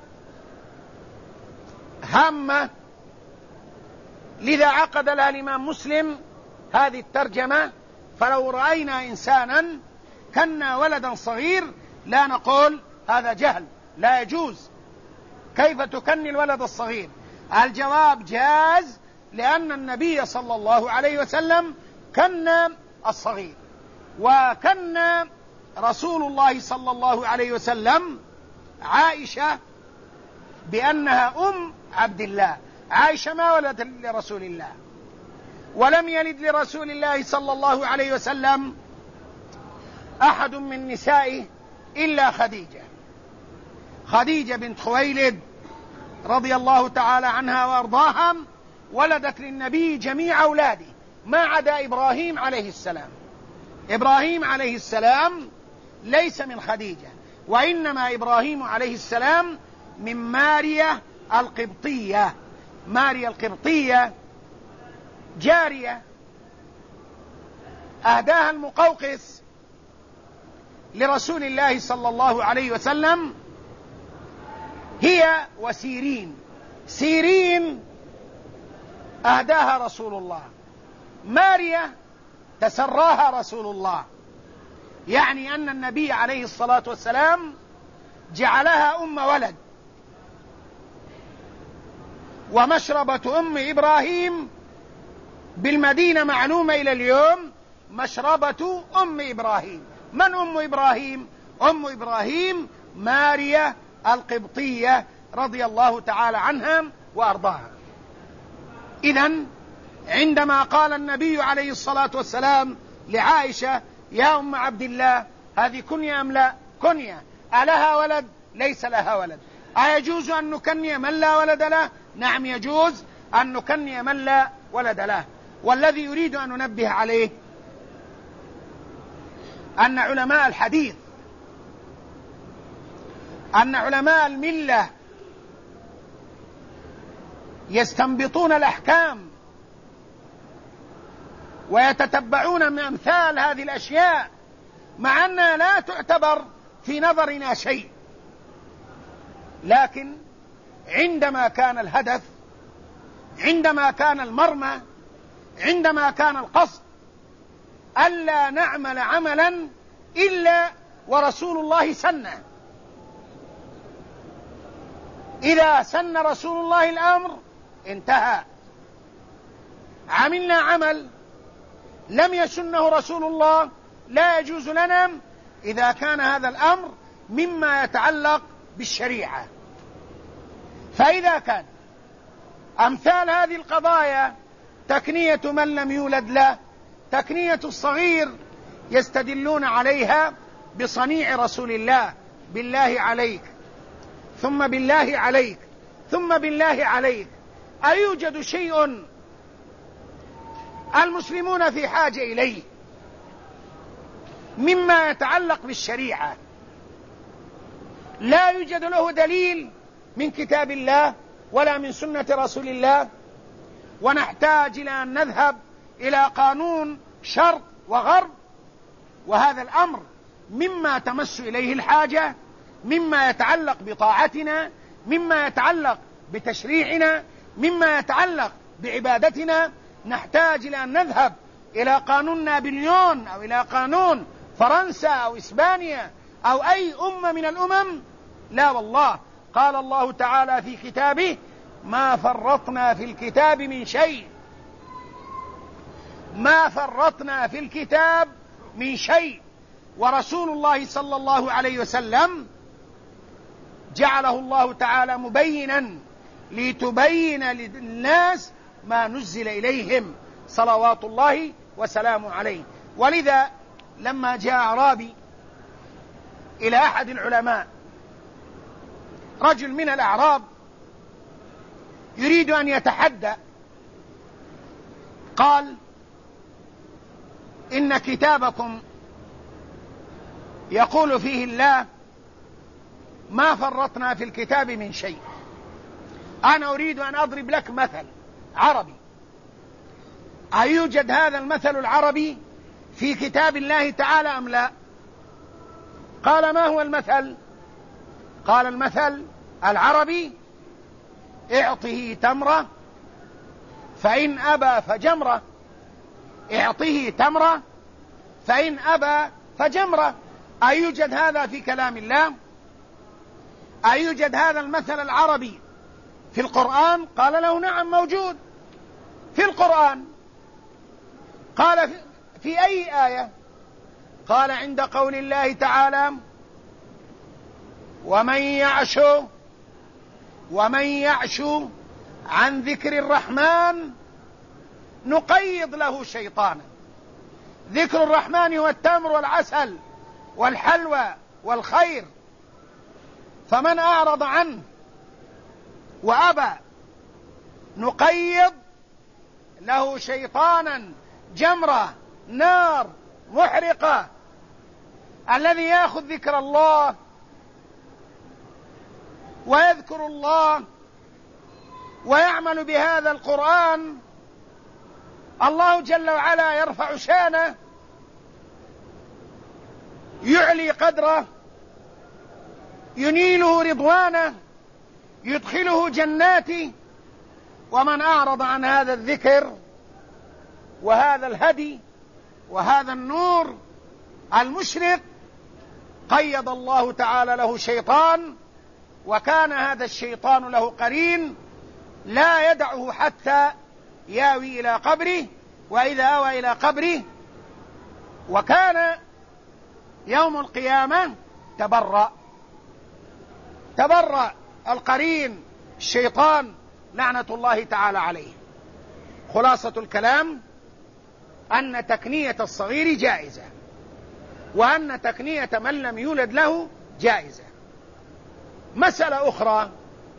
هامة، لذا عقد لها الإمام مسلم هذه الترجمة. فلو رأينا إنسانا كنا ولدا صغير لا نقول هذا جهل، لا يجوز، كيف تكني الولد الصغير؟ الجواب: جاز، لأن النبي صلى الله عليه وسلم كنا الصغير. وكنا رسول الله صلى الله عليه وسلم عائشة بأنها أم عبد الله. عائشة ما ولدت لرسول الله، ولم يلد لرسول الله صلى الله عليه وسلم أحد من نسائه إلا خديجة بنت خويلد رضي الله تعالى عنها وأرضاها، ولدت للنبي جميع أولاده ما عدا إبراهيم عليه السلام. إبراهيم عليه السلام ليس من خديجة، وإنما إبراهيم عليه السلام من ماريا القبطية. ماريا القبطية جارية أهداها المقوقس لرسول الله صلى الله عليه وسلم هي وسيرين. سيرين أهداها رسول الله، ماريا تسراها رسول الله، يعني أن النبي عليه الصلاة والسلام جعلها أم ولد. ومشربة أم إبراهيم بالمدينة معلومة إلى اليوم، مشربة أم إبراهيم. من أم إبراهيم؟ أم إبراهيم ماريا القبطية رضي الله تعالى عنها وأرضاها. إذن عندما قال النبي عليه الصلاة والسلام لعائشة يا أم عبد الله، هذه كنية أم لا؟ كنية. ألها ولد؟ ليس لها ولد. أيجوز أن نكني من لا ولد له؟ نعم يجوز أن نكني من لا ولد له. والذي يريد أن ننبه عليه أن علماء الحديث، أن علماء الملة يستنبطون الأحكام ويتتبعون من أمثال هذه الأشياء، مع أنها لا تعتبر في نظرنا شيء، لكن عندما كان الهدف، عندما كان المرمى، عندما كان القصد ألا نعمل عملا إلا ورسول الله سنه، إذا سن رسول الله الأمر انتهى. عملنا عمل لم يسنه رسول الله لا يجوز لنا إذا كان هذا الأمر مما يتعلق بالشريعة. فإذا كان أمثال هذه القضايا تكنية من لم يولد له، تكنية الصغير، يستدلون عليها بصنيع رسول الله. بالله عليك ثم بالله عليك ثم بالله عليك، أيوجد شيء المسلمون في حاجة إليه مما يتعلق بالشريعة لا يوجد له دليل من كتاب الله ولا من سنة رسول الله، ونحتاج إلى أن نذهب إلى قانون شرق وغرب؟ وهذا الأمر مما تمس إليه الحاجة، مما يتعلق بطاعتنا، مما يتعلق بتشريعنا، مما يتعلق بعبادتنا. نحتاج إلى أن نذهب إلى قانون نابليون أو إلى قانون فرنسا أو إسبانيا أو أي أمة من الأمم؟ لا والله. قال الله تعالى في كتابه ما فرطنا في الكتاب من شيء، ما فرطنا في الكتاب من شيء. ورسول الله صلى الله عليه وسلم جعله الله تعالى مبينا لتبين للناس ما نزل إليهم صلوات الله وسلامه عليه. ولذا لما جاء أعرابي إلى أحد العلماء، رجل من الأعراب يريد أن يتحدى، قال إن كتابكم يقول فيه الله ما فرطنا في الكتاب من شيء. أنا أريد أن أضرب لك مثل عربي، أيوجد هذا المثل العربي في كتاب الله تعالى أم لا؟ قال ما هو المثل؟ قال المثل العربي اعطه تمرة فإن أبى فجمرة، اعطه تمرة فإن أبى فجمرة. أيوجد هذا في كلام الله؟ أيوجد هذا المثل العربي في القرآن؟ قال له نعم موجود في القرآن. قال في أي آية؟ قال عند قول الله تعالى ومن يعش عن ذكر الرحمن نقيض له شيطانا. ذكر الرحمن هو التمر والعسل والحلوى والخير، فمن أعرض عنه وأبى نقيض له شيطانا جمرة نار محرقة. الذي يأخذ ذكر الله ويذكر الله ويعمل بهذا القرآن الله جل وعلا يرفع شانه، يعلي قدره، ينيله رضوانه، يدخله جنات. ومن أعرض عن هذا الذكر وهذا الهدي وهذا النور المشرق قيض الله تعالى له شيطان، وكان هذا الشيطان له قرين لا يدعه حتى ياوي إلى قبره، وإذا آوى إلى قبره وكان يوم القيامة تبرأ القرين الشيطان لعنة الله تعالى عليه. خلاصة الكلام أن تكنية الصغير جائزة، وأن تكنية من لم يولد له جائزة. مسألة أخرى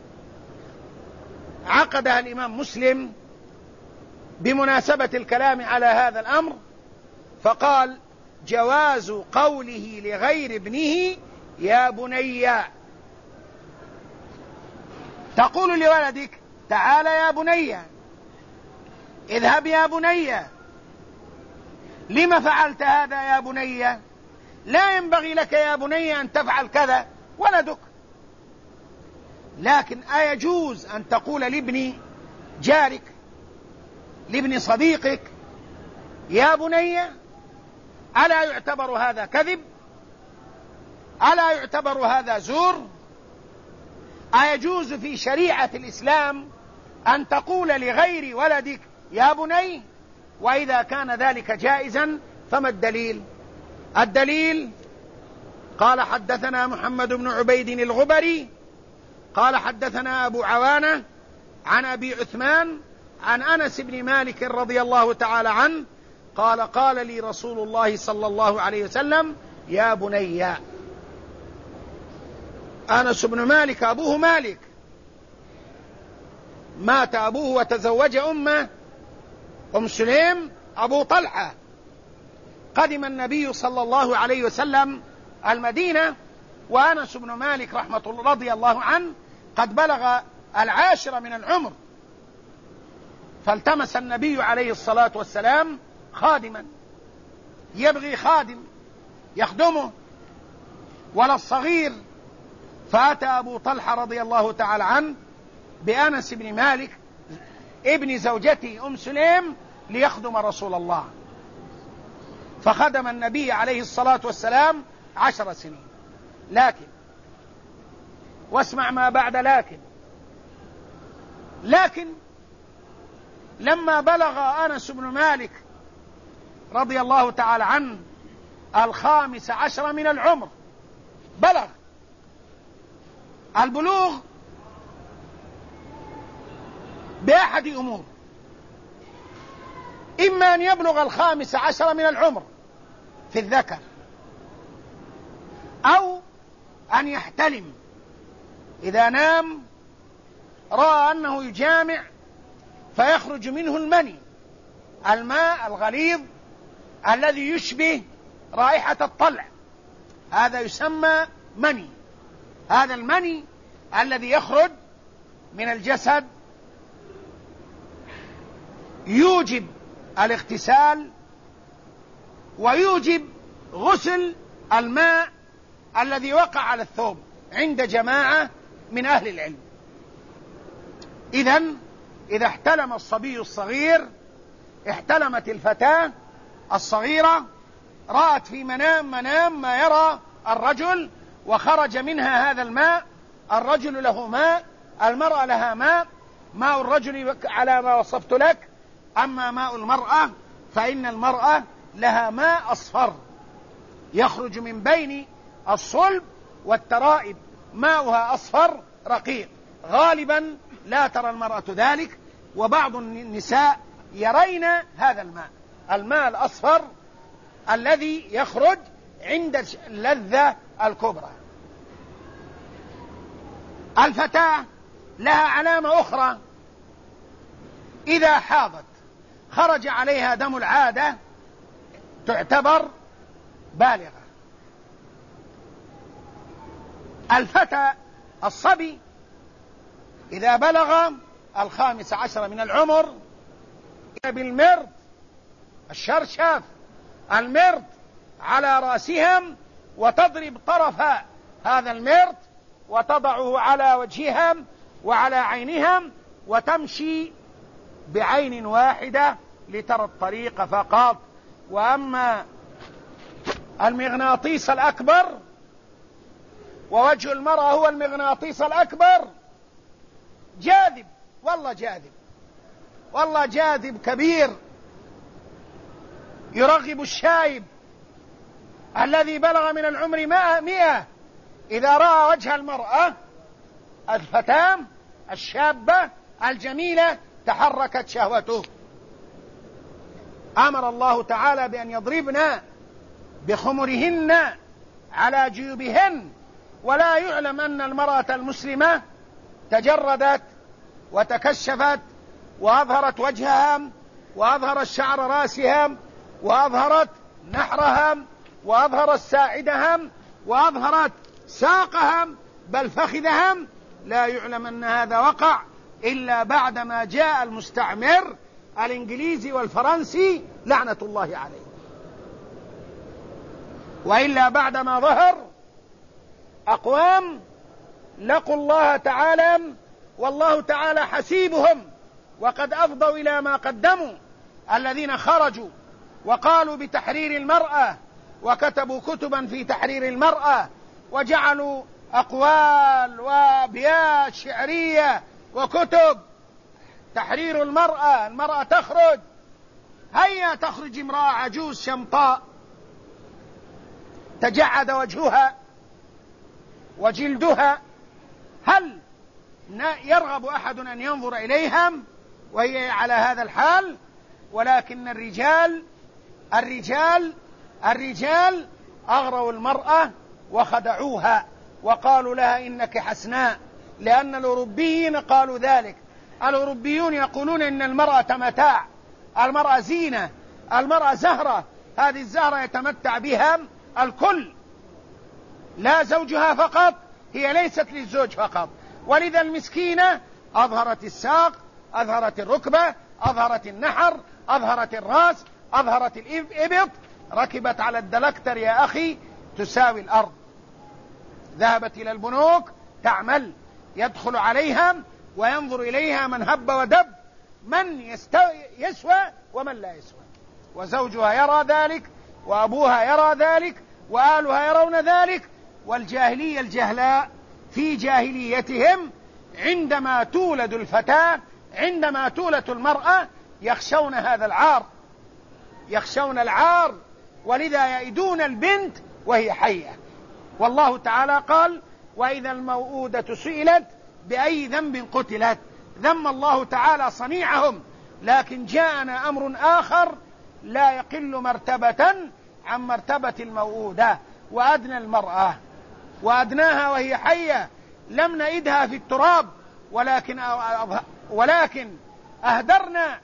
عقدها الإمام مسلم بمناسبة الكلام على هذا الأمر، فقال: جواز قوله لغير ابنه يا بني. تقول لولدك: تعال يا بني، اذهب يا بني، لم فعلت هذا يا بني؟ لا ينبغي لك يا بني أن تفعل كذا، ولدك. لكن أيجوز أن تقول لابن جارك، لابن صديقك، يا بني؟ ألا يعتبر هذا كذب؟ ألا يعتبر هذا زور؟ أيجوز في شريعة الإسلام أن تقول لغير ولدك يا بني؟ وإذا كان ذلك جائزا فما الدليل؟ الدليل: قال حدثنا محمد بن عبيد الغبري قال حدثنا أبو عوانة عن أبي عثمان عن أنس بن مالك رضي الله تعالى عنه قال: قال لي رسول الله صلى الله عليه وسلم يا بني. أنس بن مالك أبوه مالك، مات أبوه وتزوج أمه أم سليم أبو طلحة. قدم النبي صلى الله عليه وسلم المدينة وأنس بن مالك رضي الله عنه قد بلغ 10 من العمر، فالتمس النبي عليه الصلاة والسلام خادما، يبغي خادم يخدمه ولا الصغير، فأتى أبو طلحة رضي الله تعالى عنه بأنس بن مالك ابن زوجته أم سليم ليخدم رسول الله، فخدم النبي عليه الصلاة والسلام 10 سنين. لكن واسمع ما بعد لكن لما بلغ أنس بن مالك رضي الله تعالى عنه 15 من العمر، بلغ البلوغ بأحد أمور: إما أن يبلغ 15 من العمر في الذكر، أو أن يحتلم إذا نام رأى أنه يجامع فيخرج منه المني، الماء الغليظ الذي يشبه رائحة الطلع، هذا يسمى مني. هذا المني الذي يخرج من الجسد يوجب الاغتسال ويوجب غسل الماء الذي وقع على الثوب عند جماعة من أهل العلم. إذا احتلم الصبي الصغير، احتلمت الفتاة الصغيرة، رأت في منام ما يرى الرجل، وخرج منها هذا الماء. الرجل له ماء، المرأة لها ماء. ماء الرجل على ما وصفت لك، أما ماء المرأة فإن المرأة لها ماء أصفر يخرج من بين الصلب والترائب، ماؤها أصفر رقيق. غالبا لا ترى المرأة ذلك، وبعض النساء يرين هذا الماء الأصفر الذي يخرج عند اللذة الكبرى. الفتاة لها علامة أخرى: إذا حاضت خرج عليها دم العادة تعتبر بالغة. الفتى الصبي إذا بلغ 15 من العمر بالمرض الشرشف، المرض على رأسهم، وتضرب طرف هذا المرض وتضعه على وجههم وعلى عينهم وتمشي بعين واحدة لترى الطريق فقط. وأما المغناطيس الأكبر، ووجه المرأة هو المغناطيس الأكبر، جاذب، والله جاذب، والله جاذب كبير، يرغب الشايب الذي بلغ من العمر 100 إذا رأى وجه المرأة الفتاة الشابة الجميلة تحركت شهوته. أمر الله تعالى بأن يضربن بخمرهن على جيوبهن، ولا يعلم أن المرأة المسلمة تجردت وتكشفت وأظهرت وجهها وأظهرت شعر رأسها وأظهرت نحرها وأظهرت ساعدها وأظهرت ساقها بل فخذها، لا يعلم أن هذا وقع إلا بعدما جاء المستعمر الإنجليزي والفرنسي لعنة الله عليه، وإلا بعدما ظهر أقوام لقوا الله تعالى والله تعالى حسيبهم، وقد أفضوا إلى ما قدموا، الذين خرجوا وقالوا بتحرير المرأة وكتبوا كتبا في تحرير المرأة وجعلوا أقوال وأبيات شعرية وكتب تحرير المرأة. المرأة تخرج، هيا تخرج امرأة عجوز شمطاء تجعد وجهها وجلدها، هل يرغب أحد أن ينظر إليها وهي على هذا الحال؟ ولكن الرجال أغروا المرأة وخدعوها وقالوا لها إنك حسناء، لأن الأوروبيين قالوا ذلك. الأوروبيون يقولون إن المرأة متاع، المرأة زينة، المرأة زهرة، هذه الزهرة يتمتع بها الكل، لا زوجها فقط، هي ليست للزوج فقط. ولذا المسكينة أظهرت الساق، أظهرت الركبة، أظهرت النحر، أظهرت الرأس، أظهرت الإبط، ركبت على الدلكتر يا أخي تساوي الأرض، ذهبت إلى البنوك تعمل، يدخل عليها وينظر إليها من هب ودب، من يسوى ومن لا يسوى، وزوجها يرى ذلك وأبوها يرى ذلك وآلها يرون ذلك. والجاهلية الجهلاء في جاهليتهم عندما تولد الفتاة، عندما تولد المرأة، يخشون هذا العار، يخشون العار، ولذا يئدون البنت وهي حية. والله تعالى قال: وإذا الموءودة سئلت بأي ذنب قتلت. ذم الله تعالى صنيعهم، لكن جاءنا أمر آخر لا يقل مرتبة عن مرتبة الموءودة، وأدنى المرأة وأدناها وهي حية، لم نئدها في التراب، ولكن أهدرنا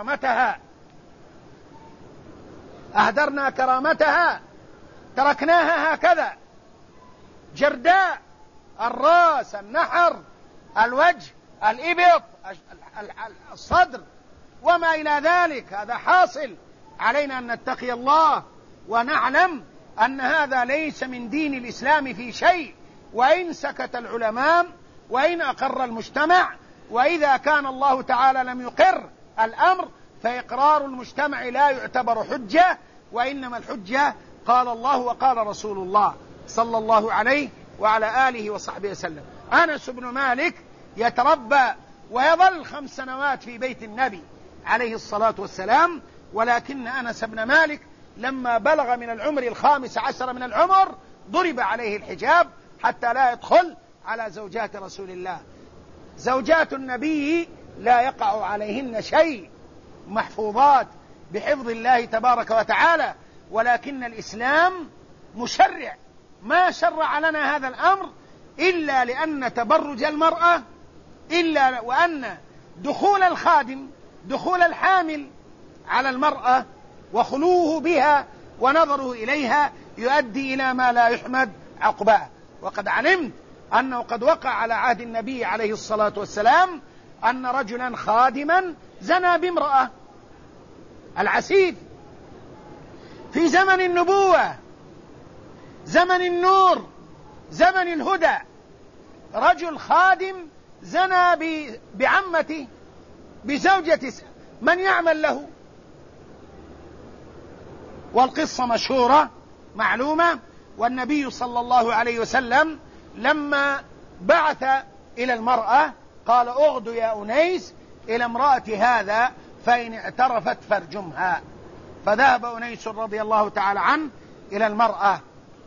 كرامتها، تركناها هكذا جرداء، الرأس، النحر، الوجه، الإبط، الصدر وما إلى ذلك. هذا حاصل، علينا أن نتقي الله ونعلم أن هذا ليس من دين الإسلام في شيء، وإن سكت العلماء وإن أقر المجتمع، وإذا كان الله تعالى لم يقر الأمر فإقرار المجتمع لا يعتبر حجة، وإنما الحجة قال الله وقال رسول الله صلى الله عليه وعلى آله وصحبه وسلم. أنس بن مالك يتربى ويظل 5 سنوات في بيت النبي عليه الصلاة والسلام، ولكن أنس بن مالك لما بلغ من العمر 15 من العمر ضرب عليه الحجاب حتى لا يدخل على زوجات رسول الله. زوجات النبي لا يقع عليهن شيء، محفوظات بحفظ الله تبارك وتعالى، ولكن الإسلام مشرع، ما شرع لنا هذا الأمر إلا لأن تبرج المرأة، إلا وأن دخول الخادم، دخول الحامل على المرأة وخلوه بها ونظره إليها يؤدي إلى ما لا يحمد عقباه. وقد علمت أنه قد وقع على عهد النبي عليه الصلاة والسلام أن رجلا خادما زنى بامرأة، العسيف، في زمن النبوة، زمن النور، زمن الهدى، رجل خادم زنى بعمته بزوجة من يعمل له؟ والقصة مشهورة معلومة. والنبي صلى الله عليه وسلم لما بعث إلى المرأة قال: اغدوا يا أنيس إلى امرأة هذا فإن اعترفت فارجمها. فذهب أنيس رضي الله تعالى عنه إلى المرأة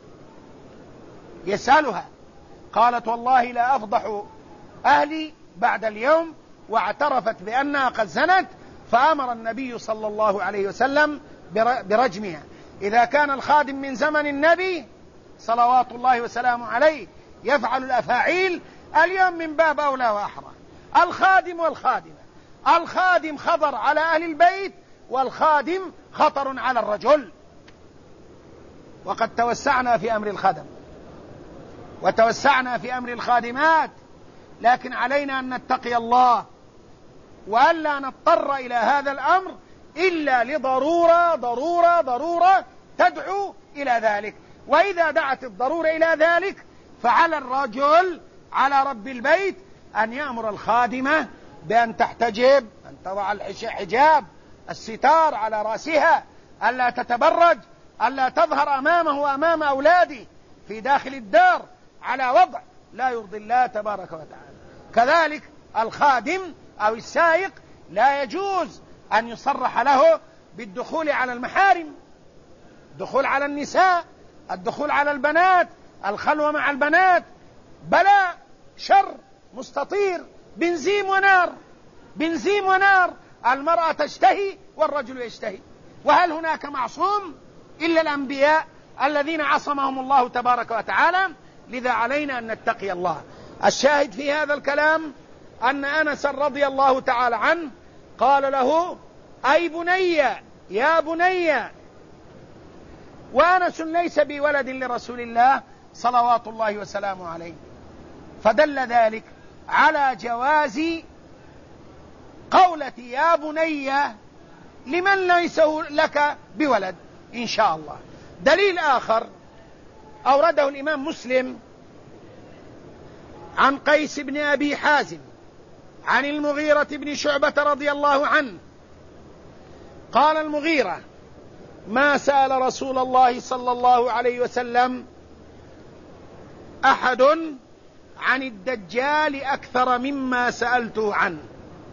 يسألها، قالت: والله لا أفضح أهلي بعد اليوم، واعترفت بأنها قد زنت. فأمر النبي صلى الله عليه وسلم برجمها. إذا كان الخادم من زمن النبي صلوات الله وسلامه عليه يفعل الأفاعيل، اليوم من باب أولى وأحرى. الخادم والخادمة، الخادم خطر على أهل البيت، والخادم خطر على الرجل. وقد توسعنا في أمر الخدم وتوسعنا في أمر الخادمات، لكن علينا أن نتقي الله وألا نضطر إلى هذا الأمر إلا لضرورة تدعو إلى ذلك. وإذا دعت الضرورة إلى ذلك فعلى الرجل، على رب البيت، أن يأمر الخادمة بأن تحتجب، أن تضع الحجاب، الستار على رأسها، ألا تتبرج، ألا تظهر أمامه وأمام أولاده في داخل الدار على وضع لا يرضي الله تبارك وتعالى. كذلك الخادم أو السائق لا يجوز أن يصرح له بالدخول على المحارم، الدخول على النساء، الدخول على البنات، الخلوة مع البنات. بلاء، شر مستطير، بنزيم ونار. المرأة تشتهي والرجل يشتهي. وهل هناك معصوم إلا الأنبياء الذين عصمهم الله تبارك وتعالى؟ لذا علينا أن نتقي الله. الشاهد في هذا الكلام أن أنس رضي الله تعالى عنه قال له: أي بني، يا بني. وأنس ليس بولد لرسول الله صلوات الله وسلامه عليه. فدل ذلك على جواز قولة يا بني لمن ليس لك بولد إن شاء الله. دليل آخر أورده الإمام مسلم عن قيس بن أبي حازم عن المغيرة بن شعبة رضي الله عنه قال المغيرة: ما سأل رسول الله صلى الله عليه وسلم أحد عن الدجال أكثر مما سألته عنه،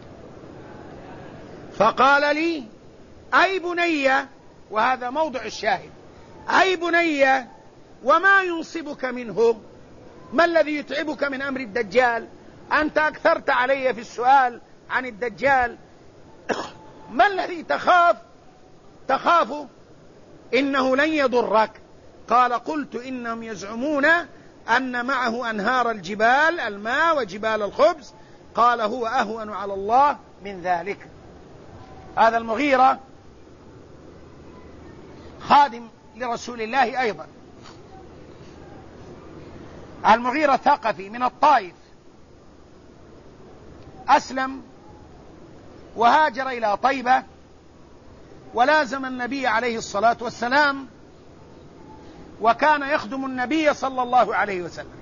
فقال لي: أي بني، وهذا موضع الشاهد، أي بني، وما ينصبك منه؟ ما الذي يتعبك من أمر الدجال؟ أنت أكثرت علي في السؤال عن الدجال. ما الذي تخاف إنه لن يضرك؟ قال: قلت: إنهم يزعمون أن معه أنهار الجبال الماء وجبال الخبز. قال: هو أهون على الله من ذلك. هذا المغيرة خادم لرسول الله أيضا. المغيرة ثقفي من الطائف، أسلم وهاجر إلى طيبة ولازم النبي عليه الصلاة والسلام، وكان يخدم النبي صلى الله عليه وسلم.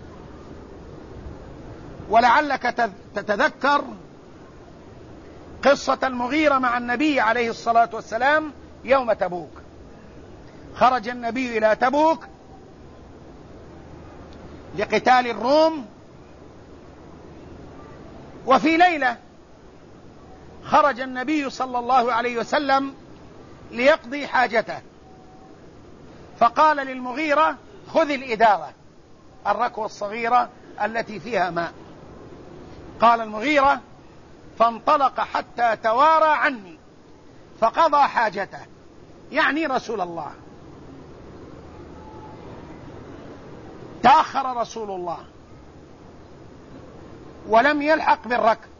ولعلك تتذكر قصة المغيرة مع النبي عليه الصلاة والسلام يوم تبوك. خرج النبي إلى تبوك لقتال الروم، وفي ليلة خرج النبي صلى الله عليه وسلم ليقضي حاجته، فقال للمغيرة: خذ الإداوة، الركوة الصغيرة التي فيها ماء. قال المغيرة: فانطلق حتى توارى عني فقضى حاجته، يعني رسول الله. تأخر رسول الله ولم يلحق بالركب،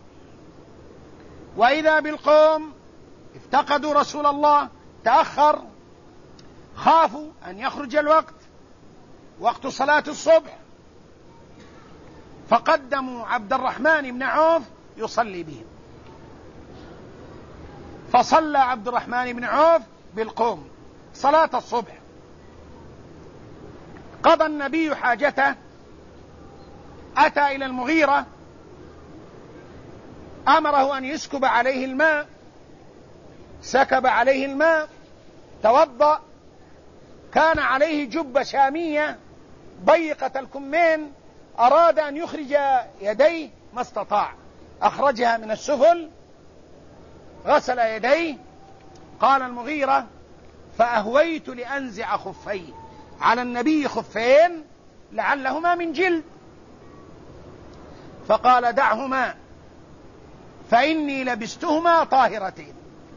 وإذا بالقوم افتقدوا رسول الله، تأخر، خافوا أن يخرج الوقت، وقت صلاة الصبح، فقدموا عبد الرحمن بن عوف يصلي بهم. فصلى عبد الرحمن بن عوف بالقوم صلاة الصبح. قضى النبي حاجته، أتى إلى المغيرة أمره أن يسكب عليه الماء، سكب عليه الماء، توضأ، كان عليه جبة شامية ضيقة الكمين، أراد أن يخرج يديه ما استطاع، أخرجها من السفل، غسل يديه. قال المغيرة: فأهويت لأنزع خفيه، على النبي خفين لعلهما من جلد، فقال: دعهما فإني لبستهما طاهرتين.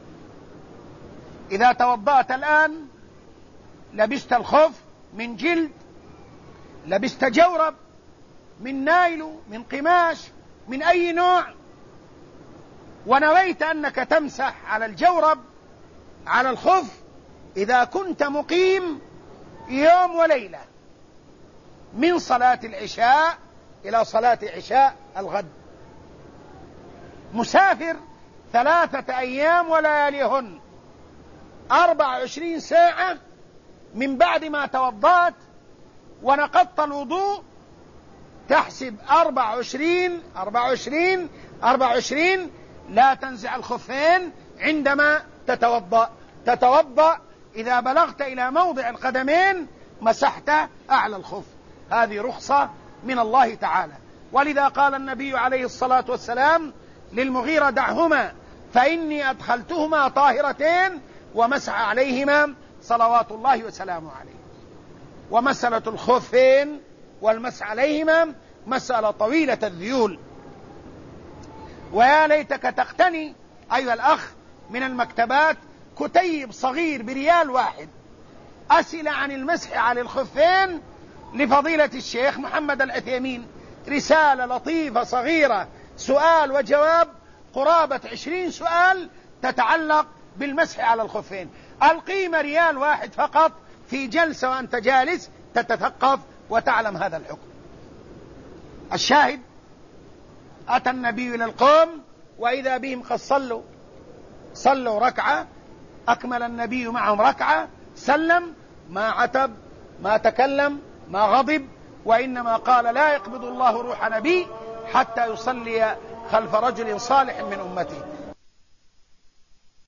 إذا توضأت الآن لبست الخف من جلد، لبست جورب من نايل، من قماش، من أي نوع، ونويت أنك تمسح على الجورب على الخف إذا كنت مقيم يوم وليلة من صلاة العشاء إلى صلاة عشاء الغد، مسافر 3 أيام ولياليهن 24 ساعة من بعد ما توضأت ونقضت الوضوء، تحسب 24 لا تنزع الخفين عندما تتوضأ إذا بلغت إلى موضع القدمين مسحت أعلى الخف. هذه رخصة من الله تعالى. ولذا قال النبي عليه الصلاة والسلام للمغيرة: دعهما فإني أدخلتهما طاهرتين، ومسح عليهما صلوات الله وسلامه عليه. ومسألة الخفين والمسح عليهما مسألة طويلة الذيول، ويا ليتك تقتني أيها الأخ من المكتبات كتيب صغير ب1 أسئلة عن المسح على الخفين لفضيلة الشيخ محمد العثيمين، رسالة لطيفة صغيرة، سؤال وجواب، قرابة 20 سؤال تتعلق بالمسح على الخفين. القيمة 1 فقط، في جلسة وأنت جالس تتثقف وتعلم هذا الحكم. الشاهد: أتى النبي إلى القوم وإذا بهم قد صلوا ركعة، أكمل النبي معهم ركعة، سلم، ما عتب، ما تكلم، ما غضب، وإنما قال: لا يقبض الله روح نبي حتى يصلي خلف رجل صالح من أمته.